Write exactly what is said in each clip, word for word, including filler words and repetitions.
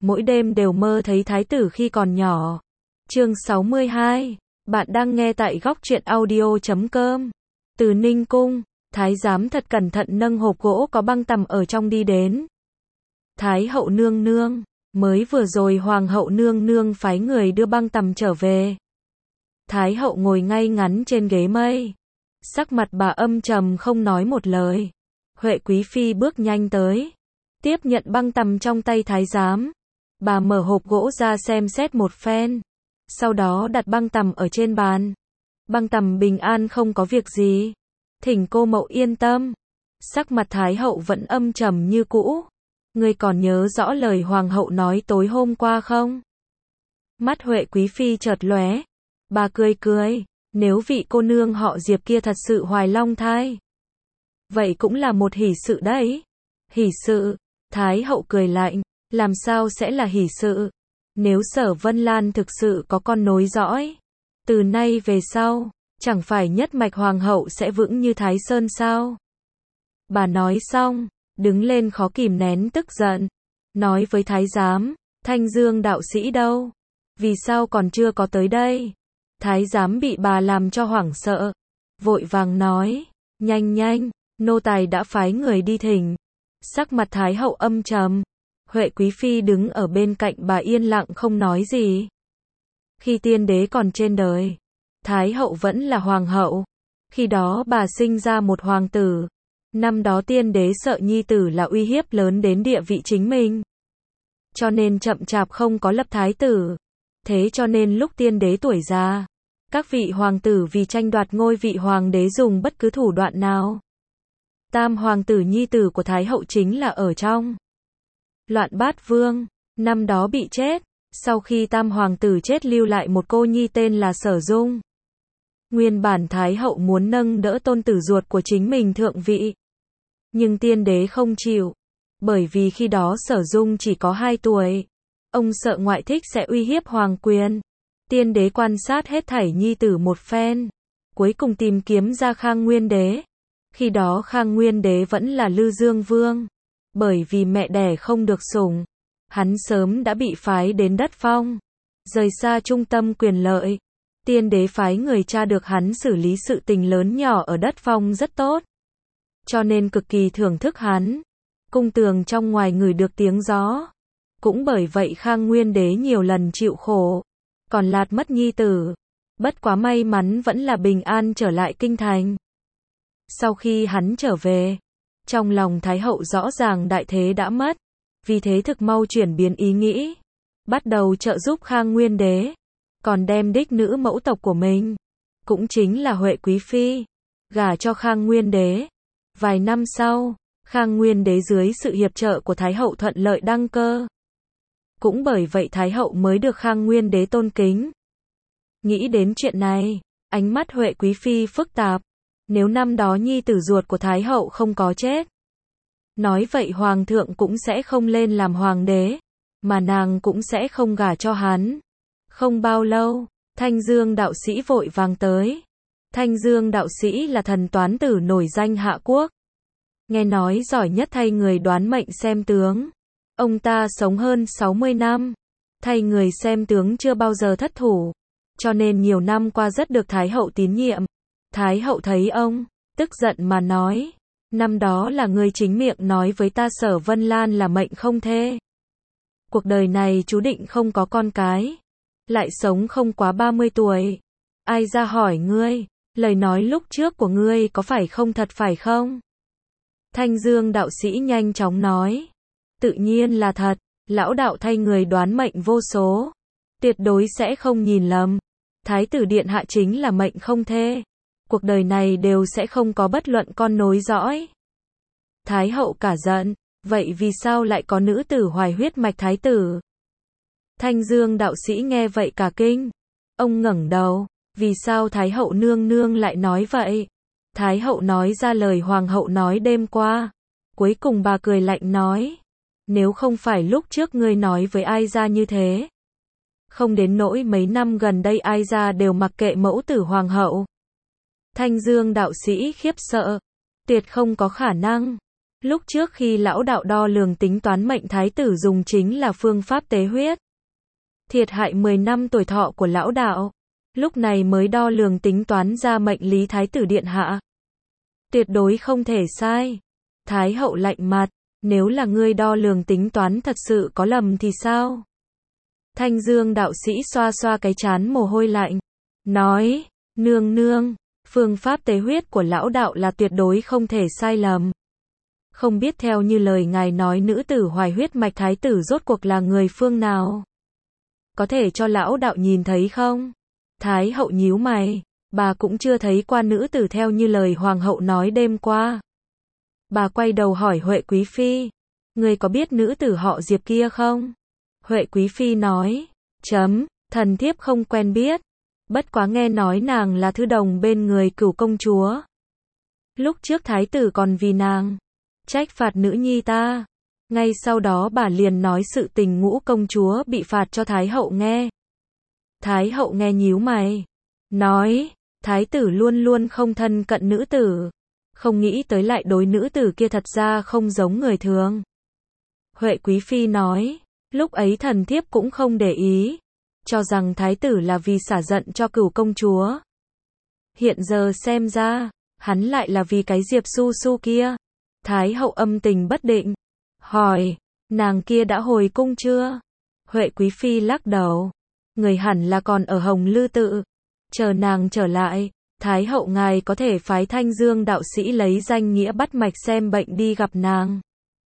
mỗi đêm đều mơ thấy thái tử khi còn nhỏ. Chương sáu mươi hai, bạn đang nghe tại góc truyện audio chấm com. Từ Ninh Cung, thái giám thật cẩn thận nâng hộp gỗ có băng tằm ở trong đi đến. Thái hậu nương nương, mới vừa rồi hoàng hậu nương nương phái người đưa băng tằm trở về. Thái hậu ngồi ngay ngắn trên ghế mây, sắc mặt bà âm trầm không nói một lời. Huệ quý phi bước nhanh tới, tiếp nhận băng tằm trong tay thái giám. Bà mở hộp gỗ ra xem xét một phen, sau đó đặt băng tằm ở trên bàn. Băng tằm bình an không có việc gì, thỉnh cô mậu yên tâm. Sắc mặt thái hậu vẫn âm trầm như cũ. Ngươi còn nhớ rõ lời hoàng hậu nói tối hôm qua không? Mắt Huệ quý phi chợt lóe, bà cười cười, nếu vị cô nương họ Diệp kia thật sự hoài long thai, vậy cũng là một hỷ sự đấy. Hỷ sự? Thái hậu cười lạnh, làm sao sẽ là hỷ sự? Nếu Sở Vân Lan thực sự có con nối dõi, từ nay về sau, chẳng phải nhất mạch hoàng hậu sẽ vững như Thái Sơn sao? Bà nói xong, đứng lên khó kìm nén tức giận, nói với thái giám, Thanh Dương đạo sĩ đâu? Vì sao còn chưa có tới đây? Thái giám bị bà làm cho hoảng sợ, vội vàng nói, nhanh nhanh, nô tài đã phái người đi thỉnh. Sắc mặt thái hậu âm trầm, Huệ quý phi đứng ở bên cạnh bà yên lặng không nói gì. Khi tiên đế còn trên đời, thái hậu vẫn là hoàng hậu. Khi đó bà sinh ra một hoàng tử. Năm đó tiên đế sợ nhi tử là uy hiếp lớn đến địa vị chính mình, cho nên chậm chạp không có lập thái tử. Thế cho nên lúc tiên đế tuổi già, các vị hoàng tử vì tranh đoạt ngôi vị hoàng đế dùng bất cứ thủ đoạn nào. Tam hoàng tử nhi tử của thái hậu chính là ở trong Loạn Bát Vương, năm đó bị chết. Sau khi tam hoàng tử chết lưu lại một cô nhi tên là Sở Dung. Nguyên bản thái hậu muốn nâng đỡ tôn tử ruột của chính mình thượng vị, nhưng tiên đế không chịu, bởi vì khi đó Sở Dung chỉ có hai tuổi. Ông sợ ngoại thích sẽ uy hiếp hoàng quyền. Tiên đế quan sát hết thảy nhi tử một phen, cuối cùng tìm kiếm ra Khang Nguyên đế. Khi đó Khang Nguyên đế vẫn là Lư Dương Vương, bởi vì mẹ đẻ không được sủng, hắn sớm đã bị phái đến đất phong, rời xa trung tâm quyền lợi. Tiên đế phái người tra được hắn xử lý sự tình lớn nhỏ ở đất phong rất tốt, cho nên cực kỳ thưởng thức hắn. Cung tường trong ngoài ngửi được tiếng gió. Cũng bởi vậy Khang Nguyên đế nhiều lần chịu khổ, còn lạt mất nhi tử. Bất quá may mắn vẫn là bình an trở lại kinh thành. Sau khi hắn trở về, trong lòng thái hậu rõ ràng đại thế đã mất, vì thế thực mau chuyển biến ý nghĩ, bắt đầu trợ giúp Khang Nguyên đế, còn đem đích nữ mẫu tộc của mình, cũng chính là Huệ quý phi, gả cho Khang Nguyên đế. Vài năm sau, Khang Nguyên đế dưới sự hiệp trợ của thái hậu thuận lợi đăng cơ. Cũng bởi vậy thái hậu mới được Khang Nguyên đế tôn kính. Nghĩ đến chuyện này, ánh mắt Huệ quý phi phức tạp. Nếu năm đó nhi tử ruột của thái hậu không có chết, nói vậy hoàng thượng cũng sẽ không lên làm hoàng đế, mà nàng cũng sẽ không gả cho hắn. Không bao lâu, Thanh Dương đạo sĩ vội vàng tới. Thanh Dương đạo sĩ là thần toán tử nổi danh hạ quốc, nghe nói giỏi nhất thay người đoán mệnh xem tướng. Ông ta sống hơn sáu mươi năm, thay người xem tướng chưa bao giờ thất thủ, cho nên nhiều năm qua rất được thái hậu tín nhiệm. Thái hậu thấy ông, tức giận mà nói, năm đó là ngươi chính miệng nói với ta Sở Vân Lan là mệnh không thê. Cuộc đời này chú định không có con cái, lại sống không quá ba mươi tuổi. Ai ra hỏi ngươi, lời nói lúc trước của ngươi có phải không thật phải không? Thanh Dương đạo sĩ nhanh chóng nói, tự nhiên là thật, lão đạo thay người đoán mệnh vô số, tuyệt đối sẽ không nhìn lầm. Thái tử điện hạ chính là mệnh không thê, cuộc đời này đều sẽ không có bất luận con nối dõi. Thái hậu cả giận, vậy vì sao lại có nữ tử hoài huyết mạch thái tử? Thanh Dương đạo sĩ nghe vậy cả kinh, ông ngẩng đầu, vì sao thái hậu nương nương lại nói vậy? Thái hậu nói ra lời hoàng hậu nói đêm qua. Cuối cùng bà cười lạnh nói, nếu không phải lúc trước ngươi nói với ai ra như thế, không đến nỗi mấy năm gần đây ai ra đều mặc kệ mẫu tử hoàng hậu. Thanh Dương đạo sĩ khiếp sợ, tuyệt không có khả năng. Lúc trước khi lão đạo đo lường tính toán mệnh thái tử dùng chính là phương pháp tế huyết. Thiệt hại mười năm tuổi thọ của lão đạo. Lúc này mới đo lường tính toán ra mệnh lý thái tử điện hạ. Tuyệt đối không thể sai. Thái hậu lạnh mặt, nếu là ngươi đo lường tính toán thật sự có lầm thì sao? Thanh Dương đạo sĩ xoa xoa cái trán mồ hôi lạnh, nói, nương nương, phương pháp tế huyết của lão đạo là tuyệt đối không thể sai lầm. Không biết theo như lời ngài nói nữ tử hoài huyết mạch thái tử rốt cuộc là người phương nào? Có thể cho lão đạo nhìn thấy không? Thái hậu nhíu mày, bà cũng chưa thấy qua nữ tử theo như lời hoàng hậu nói đêm qua. Bà quay đầu hỏi Huệ Quý Phi, người có biết nữ tử họ Diệp kia không? Huệ Quý Phi nói, chấm, thần thiếp không quen biết, bất quá nghe nói nàng là thư đồng bên người Cửu công chúa. Lúc trước thái tử còn vì nàng trách phạt nữ nhi ta, ngay sau đó bà liền nói sự tình Ngũ công chúa bị phạt cho thái hậu nghe. Thái hậu nghe nhíu mày, nói, thái tử luôn luôn không thân cận nữ tử, không nghĩ tới lại đối nữ tử kia thật ra không giống người thường. Huệ Quý Phi nói, lúc ấy thần thiếp cũng không để ý, cho rằng thái tử là vì xả giận cho Cửu công chúa. Hiện giờ xem ra, hắn lại là vì cái Diệp Su Su kia. Thái hậu âm tình bất định, hỏi, nàng kia đã hồi cung chưa? Huệ Quý Phi lắc đầu, người hẳn là còn ở Hồng Lư Tự, chờ nàng trở lại, Thái hậu ngài có thể phái Thanh Dương đạo sĩ lấy danh nghĩa bắt mạch xem bệnh đi gặp nàng.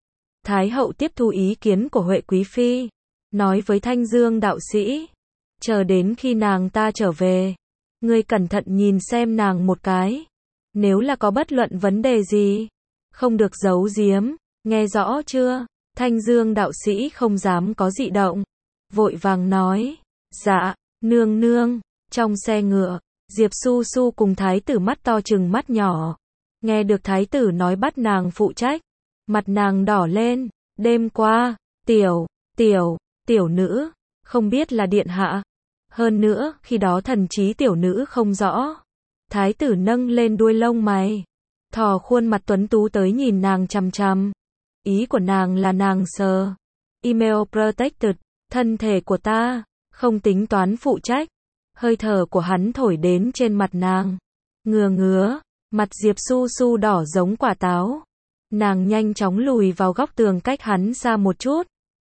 Thái hậu tiếp thu ý kiến của Huệ Quý Phi, nói với Thanh Dương đạo sĩ, chờ đến khi nàng ta trở về, ngươi cẩn thận nhìn xem nàng một cái, nếu là có bất luận vấn đề gì, không được giấu giếm, nghe rõ chưa? Thanh Dương đạo sĩ không dám có dị động, vội vàng nói, dạ, nương nương. Trong xe ngựa, Diệp Su Su cùng thái tử mắt to chừng mắt nhỏ, nghe được thái tử nói bắt nàng phụ trách, mặt nàng đỏ lên, đêm qua, tiểu, tiểu, tiểu nữ, không biết là điện hạ. Hơn nữa, khi đó thần trí tiểu nữ không rõ. Thái tử nâng lên đuôi lông mày, thò khuôn mặt tuấn tú tới nhìn nàng chằm chằm. Ý của nàng là nàng sờ. Email protected, thân thể của ta, không tính toán phụ trách. Hơi thở của hắn thổi đến trên mặt nàng. Ngừa ngứa, mặt Diệp Su Su đỏ giống quả táo. Nàng nhanh chóng lùi vào góc tường cách hắn xa một chút.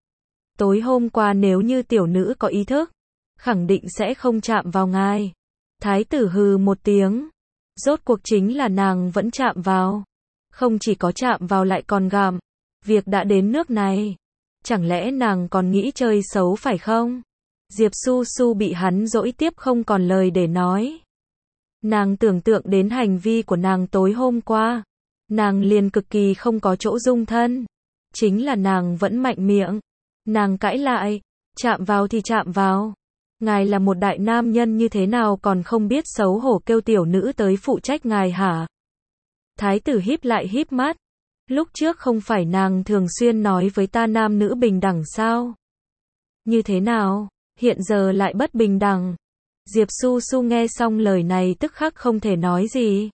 Tối hôm qua nếu như tiểu nữ có ý thức, khẳng định sẽ không chạm vào ngài. Thái tử hừ một tiếng. Rốt cuộc chính là nàng vẫn chạm vào. Không chỉ có chạm vào lại còn gặm. Việc đã đến nước này. Chẳng lẽ nàng còn nghĩ chơi xấu phải không? Diệp Su Su bị hắn dỗi tiếp không còn lời để nói. Nàng tưởng tượng đến hành vi của nàng tối hôm qua. Nàng liền cực kỳ không có chỗ dung thân. Chính là nàng vẫn mạnh miệng. Nàng cãi lại. Chạm vào thì chạm vào. Ngài là một đại nam nhân như thế nào còn không biết xấu hổ kêu tiểu nữ tới phụ trách ngài hả? Thái tử híp lại híp mắt. Lúc trước không phải nàng thường xuyên nói với ta nam nữ bình đẳng sao? Như thế nào? Hiện giờ lại bất bình đẳng. Diệp Su Su nghe xong lời này tức khắc không thể nói gì.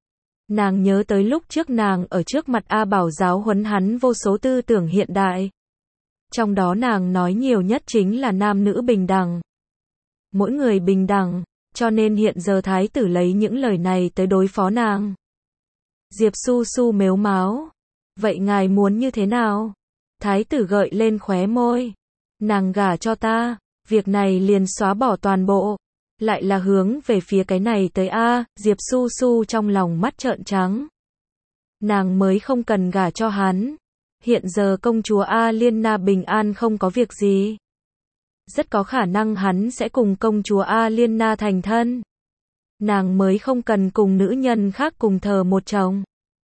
Nàng nhớ tới lúc trước nàng ở trước mặt A Bảo giáo huấn hắn vô số tư tưởng hiện đại. Trong đó nàng nói nhiều nhất chính là nam nữ bình đẳng. Mỗi người bình đẳng, cho nên hiện giờ thái tử lấy những lời này tới đối phó nàng. Diệp Su Su mếu máo. Vậy ngài muốn như thế nào? Thái tử gợi lên khóe môi. Nàng gả cho ta. Việc này liền xóa bỏ toàn bộ, lại là hướng về phía cái này tới a, Diệp Su Su trong lòng mắt trợn trắng. Nàng mới không cần gả cho hắn. Hiện giờ công chúa A Liên Na bình an không có việc gì. Rất có khả năng hắn sẽ cùng công chúa A Liên Na thành thân. Nàng mới không cần cùng nữ nhân khác cùng thờ một chồng.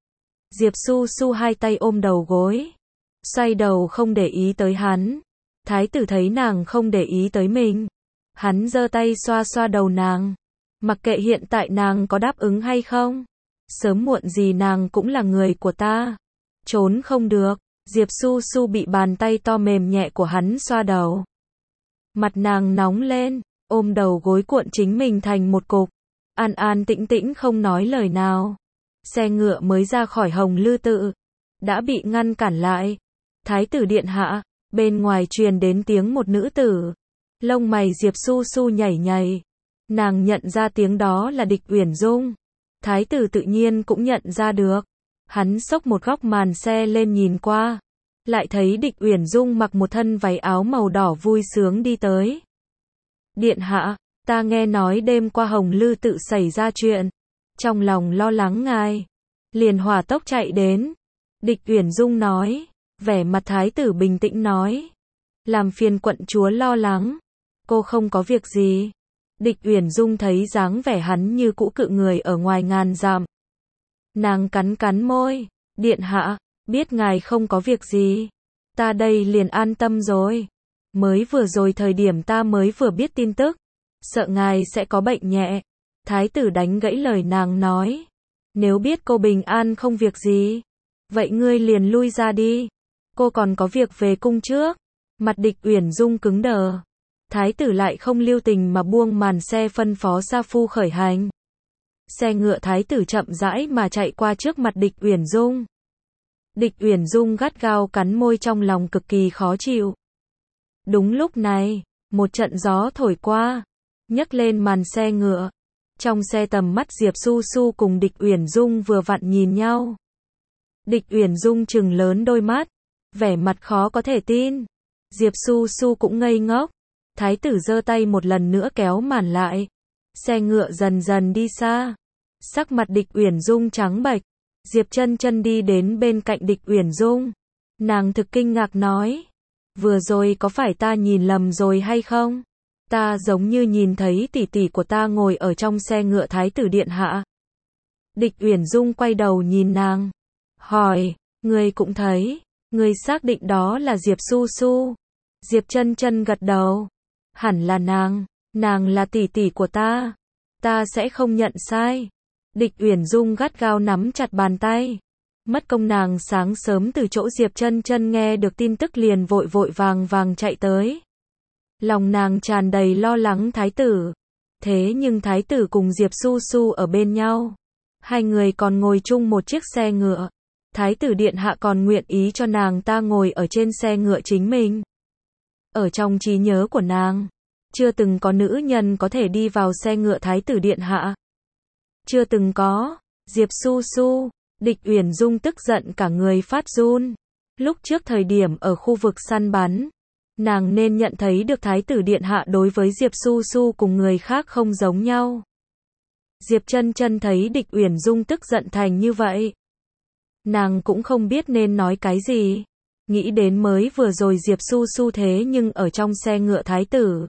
Diệp Su Su hai tay ôm đầu gối, xoay đầu không để ý tới hắn. Thái tử thấy nàng không để ý tới mình, hắn giơ tay xoa xoa đầu nàng. Mặc kệ hiện tại nàng có đáp ứng hay không, sớm muộn gì nàng cũng là người của ta. Trốn không được. Diệp Su Su bị bàn tay to mềm nhẹ của hắn xoa đầu. Mặt nàng nóng lên, ôm đầu gối cuộn chính mình thành một cục. An an tĩnh tĩnh không nói lời nào. Xe ngựa mới ra khỏi Hồng Lư Tự. đã bị ngăn cản lại. Thái tử điện hạ, bên ngoài truyền đến tiếng một nữ tử. Lông mày Diệp Su Su nhảy nhảy. Nàng nhận ra tiếng đó là Địch Uyển Dung. Thái tử tự nhiên cũng nhận ra được. Hắn xốc một góc màn xe lên nhìn qua. Lại thấy Địch Uyển Dung mặc một thân váy áo màu đỏ vui sướng đi tới. Điện hạ, ta nghe nói đêm qua Hồng Lư tự xảy ra chuyện. Trong lòng lo lắng ngài. Liền hỏa tốc chạy đến. Địch Uyển Dung nói. Vẻ mặt thái tử bình tĩnh nói. Làm phiền quận chúa lo lắng. Cô không có việc gì. Địch Uyển Dung thấy dáng vẻ hắn như cũ cự người ở ngoài ngàn dặm. Nàng cắn cắn môi. Điện hạ, biết ngài không có việc gì. Ta đây liền an tâm rồi. Mới vừa rồi thời điểm ta mới vừa biết tin tức. Sợ ngài sẽ có bệnh nhẹ. Thái tử đánh gãy lời nàng nói. Nếu biết cô bình an không việc gì. Vậy ngươi liền lui ra đi. Cô còn có việc về cung trước. Mặt Địch Uyển Dung cứng đờ. Thái tử lại không lưu tình mà buông màn xe phân phó sa phu khởi hành. Xe ngựa thái tử chậm rãi mà chạy qua trước mặt Địch Uyển Dung. Địch Uyển Dung gắt gao cắn môi trong lòng cực kỳ khó chịu. Đúng lúc này, một trận gió thổi qua, nhấc lên màn xe ngựa. Trong xe tầm mắt Diệp Su Su cùng Địch Uyển Dung vừa vặn nhìn nhau. Địch Uyển Dung trừng lớn đôi mắt, vẻ mặt khó có thể tin. Diệp Su Su cũng ngây ngốc. Thái tử giơ tay một lần nữa kéo màn lại. Xe ngựa dần dần đi xa. Sắc mặt Địch Uyển Dung trắng bệch. Diệp Chân Chân đi đến bên cạnh Địch Uyển Dung. Nàng thực kinh ngạc nói. Vừa rồi có phải ta nhìn lầm rồi hay không? Ta giống như nhìn thấy tỷ tỷ của ta ngồi ở trong xe ngựa thái tử điện hạ. Địch Uyển Dung quay đầu nhìn nàng. Hỏi, ngươi cũng thấy. Ngươi xác định đó là Diệp Su Su. Diệp Chân Chân gật đầu. Hẳn là nàng. Nàng là tỷ tỷ của ta. Ta sẽ không nhận sai. Địch Uyển Dung gắt gao nắm chặt bàn tay. Mất công nàng sáng sớm từ chỗ Diệp Chân Chân nghe được tin tức liền vội vội vàng vàng chạy tới. Lòng nàng tràn đầy lo lắng thái tử. Thế nhưng thái tử cùng Diệp Su Su ở bên nhau. Hai người còn ngồi chung một chiếc xe ngựa. Thái tử điện hạ còn nguyện ý cho nàng ta ngồi ở trên xe ngựa chính mình. Ở trong trí nhớ của nàng, chưa từng có nữ nhân có thể đi vào xe ngựa thái tử điện hạ. Chưa từng có. Diệp Su Su, Địch Uyển Dung tức giận cả người phát run. Lúc trước thời điểm ở khu vực săn bắn, nàng nên nhận thấy được thái tử điện hạ đối với Diệp Su Su cùng người khác không giống nhau. Diệp Chân Chân thấy Địch Uyển Dung tức giận thành như vậy. Nàng cũng không biết nên nói cái gì. Nghĩ đến mới vừa rồi Diệp Su Su thế nhưng ở trong xe ngựa thái tử.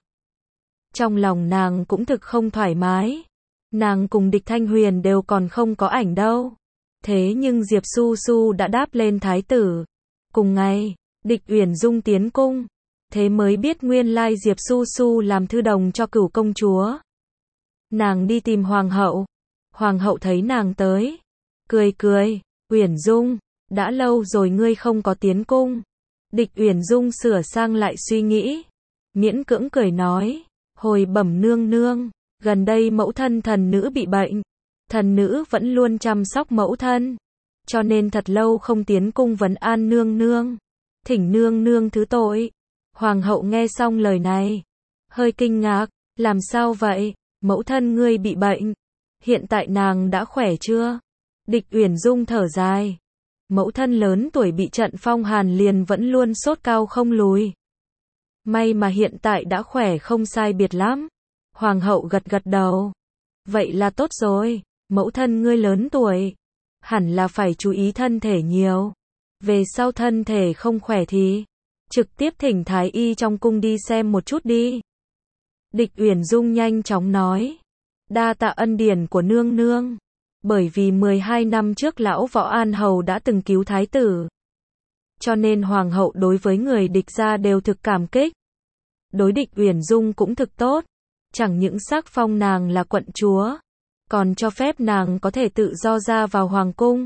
Trong lòng nàng cũng thực không thoải mái. Nàng cùng Địch Thanh Huyền đều còn không có ảnh đâu. Thế nhưng Diệp Su Su đã đáp lên thái tử. Cùng ngày, Địch Uyển Dung tiến cung. Thế mới biết nguyên lai Diệp Su Su làm thư đồng cho Cửu công chúa. Nàng đi tìm hoàng hậu. Hoàng hậu thấy nàng tới. Cười cười, Uyển Dung, đã lâu rồi ngươi không có tiến cung. Địch Uyển Dung sửa sang lại suy nghĩ. Miễn cưỡng cười nói. Hồi bẩm nương nương, gần đây mẫu thân thần nữ bị bệnh. Thần nữ vẫn luôn chăm sóc mẫu thân. Cho nên thật lâu không tiến cung vấn an nương nương. Thỉnh nương nương thứ tội. Hoàng hậu nghe xong lời này. Hơi kinh ngạc. Làm sao vậy? Mẫu thân ngươi bị bệnh. Hiện tại nàng đã khỏe chưa? Địch Uyển Dung thở dài. Mẫu thân lớn tuổi bị trận phong hàn liền vẫn luôn sốt cao không lùi. May mà hiện tại đã khỏe không sai biệt lắm. Hoàng hậu gật gật đầu. Vậy là tốt rồi. Mẫu thân ngươi lớn tuổi. Hẳn là phải chú ý thân thể nhiều. Về sau thân thể không khỏe thì trực tiếp thỉnh thái y trong cung đi xem một chút đi. Địch Uyển Dung nhanh chóng nói. Đa tạ ân điển của nương nương. Bởi vì mười hai năm trước lão Võ An Hầu đã từng cứu thái tử. Cho nên hoàng hậu đối với người Địch gia đều thực cảm kích. Đối Địch Uyển Dung cũng thực tốt. Chẳng những sắc phong nàng là quận chúa, còn cho phép nàng có thể tự do ra vào hoàng cung.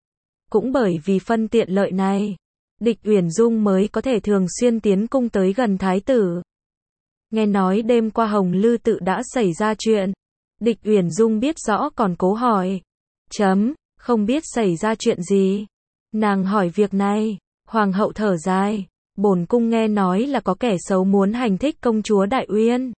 Cũng bởi vì phân tiện lợi này, Địch Uyển Dung mới có thể thường xuyên tiến cung tới gần thái tử. Nghe nói đêm qua Hồng Lư tự đã xảy ra chuyện. Địch Uyển Dung biết rõ còn cố hỏi. Chấm, không biết xảy ra chuyện gì. Nàng hỏi việc này, hoàng hậu thở dài, bổn cung nghe nói là có kẻ xấu muốn hành thích công chúa Đại Uyên.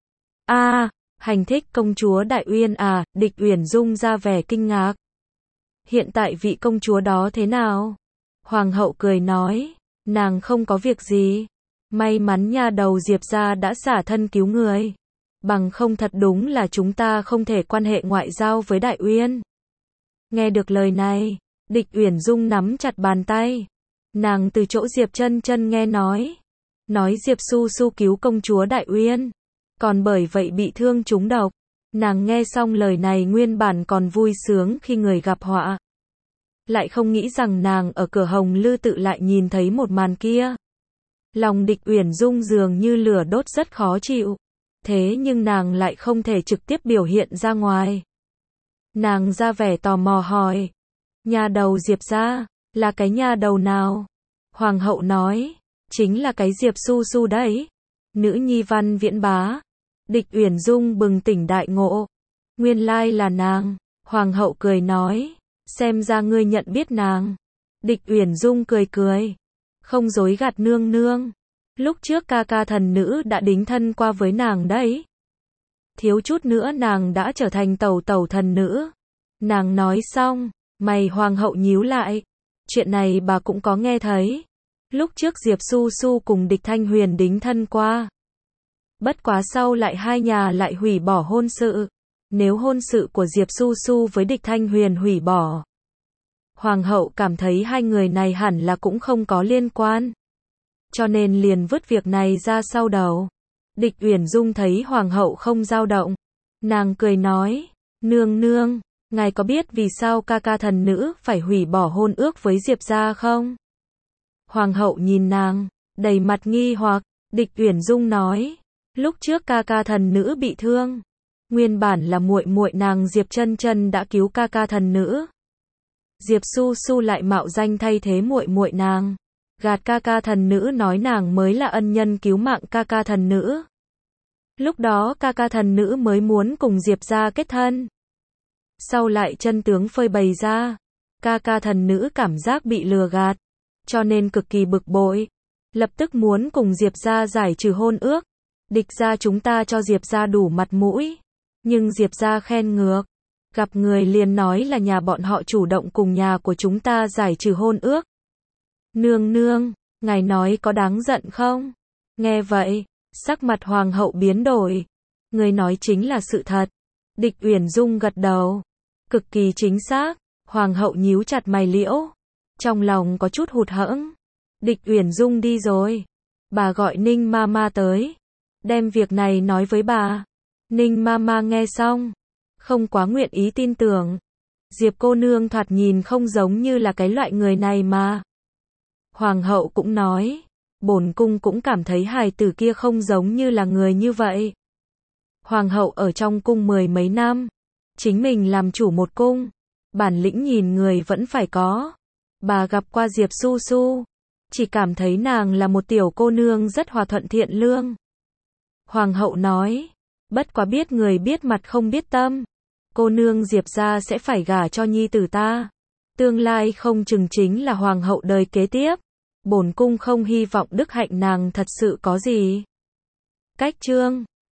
A, à, hành thích công chúa Đại Uyên à, Địch Uyển Dung ra vẻ kinh ngạc. Hiện tại vị công chúa đó thế nào? Hoàng hậu cười nói, nàng không có việc gì. May mắn nha đầu Diệp gia đã xả thân cứu người. Bằng không thật đúng là chúng ta không thể quan hệ ngoại giao với Đại Uyên. Nghe được lời này, Địch Uyển Dung nắm chặt bàn tay. Nàng từ chỗ Diệp Chân Chân nghe nói. Nói Diệp Su Su cứu công chúa Đại Uyên. Còn bởi vậy bị thương trúng độc. Nàng nghe xong lời này nguyên bản còn vui sướng khi người gặp họa. Lại không nghĩ rằng nàng ở cửa Hồng Lư Tự lại nhìn thấy một màn kia. Lòng Địch Uyển Dung dường như lửa đốt rất khó chịu. Thế nhưng nàng lại không thể trực tiếp biểu hiện ra ngoài. Nàng ra vẻ tò mò hỏi. Nha đầu Diệp gia, là cái nha đầu nào? Hoàng hậu nói, chính là cái Diệp Su Su đấy. Nữ nhi Văn Viễn Bá. Địch Uyển Dung bừng tỉnh đại ngộ. Nguyên lai là nàng. Hoàng hậu cười nói, xem ra ngươi nhận biết nàng. Địch Uyển Dung cười cười, không dối gạt nương nương. Lúc trước ca ca thần nữ đã đính thân qua với nàng đấy. Thiếu chút nữa nàng đã trở thành tẩu tẩu thần nữ. Nàng nói xong, mày hoàng hậu nhíu lại. Chuyện này bà cũng có nghe thấy. Lúc trước Diệp Su Su cùng Địch Thanh Huyền đính thân qua. Bất quá sau lại hai nhà lại hủy bỏ hôn sự. Nếu hôn sự của Diệp Su Su với Địch Thanh Huyền hủy bỏ, hoàng hậu cảm thấy hai người này hẳn là cũng không có liên quan. Cho nên liền vứt việc này ra sau đầu. Địch Uyển Dung thấy hoàng hậu không dao động. Nàng cười nói, nương nương, ngài có biết vì sao ca ca thần nữ phải hủy bỏ hôn ước với Diệp gia không? Hoàng hậu nhìn nàng, đầy mặt nghi hoặc. Địch Uyển Dung nói, lúc trước ca ca thần nữ bị thương, nguyên bản là muội muội nàng Diệp Chân Chân đã cứu ca ca thần nữ. Diệp Su Su lại mạo danh thay thế muội muội nàng, gạt ca ca thần nữ nói nàng mới là ân nhân cứu mạng ca ca thần nữ. Lúc đó ca ca thần nữ mới muốn cùng Diệp gia kết thân. Sau lại chân tướng phơi bày ra, ca ca thần nữ cảm giác bị lừa gạt, cho nên cực kỳ bực bội, lập tức muốn cùng Diệp gia giải trừ hôn ước. Địch gia chúng ta cho Diệp gia đủ mặt mũi, nhưng Diệp gia khen ngược, gặp người liền nói là nhà bọn họ chủ động cùng nhà của chúng ta giải trừ hôn ước. Nương nương, ngài nói có đáng giận không? Nghe vậy, sắc mặt hoàng hậu biến đổi. Người nói chính là sự thật. Địch Uyển Dung gật đầu, cực kỳ chính xác. Hoàng hậu nhíu chặt mày liễu, trong lòng có chút hụt hẫng. Địch Uyển Dung đi rồi, bà gọi Ninh Mama tới, đem việc này nói với bà. Ninh Mama nghe xong, không quá nguyện ý tin tưởng. Diệp cô nương thoạt nhìn không giống như là cái loại người này mà. Hoàng hậu cũng nói, bổn cung cũng cảm thấy hài tử kia không giống như là người như vậy. Hoàng hậu ở trong cung mười mấy năm, chính mình làm chủ một cung, bản lĩnh nhìn người vẫn phải có. Bà gặp qua Diệp Su Su, chỉ cảm thấy nàng là một tiểu cô nương rất hòa thuận thiện lương. Hoàng hậu nói, bất quá biết người biết mặt không biết tâm. Cô nương Diệp gia sẽ phải gả cho nhi tử ta. Tương lai không chừng chính là hoàng hậu đời kế tiếp. Bổn cung không hy vọng đức hạnh nàng thật sự có gì. Cách chương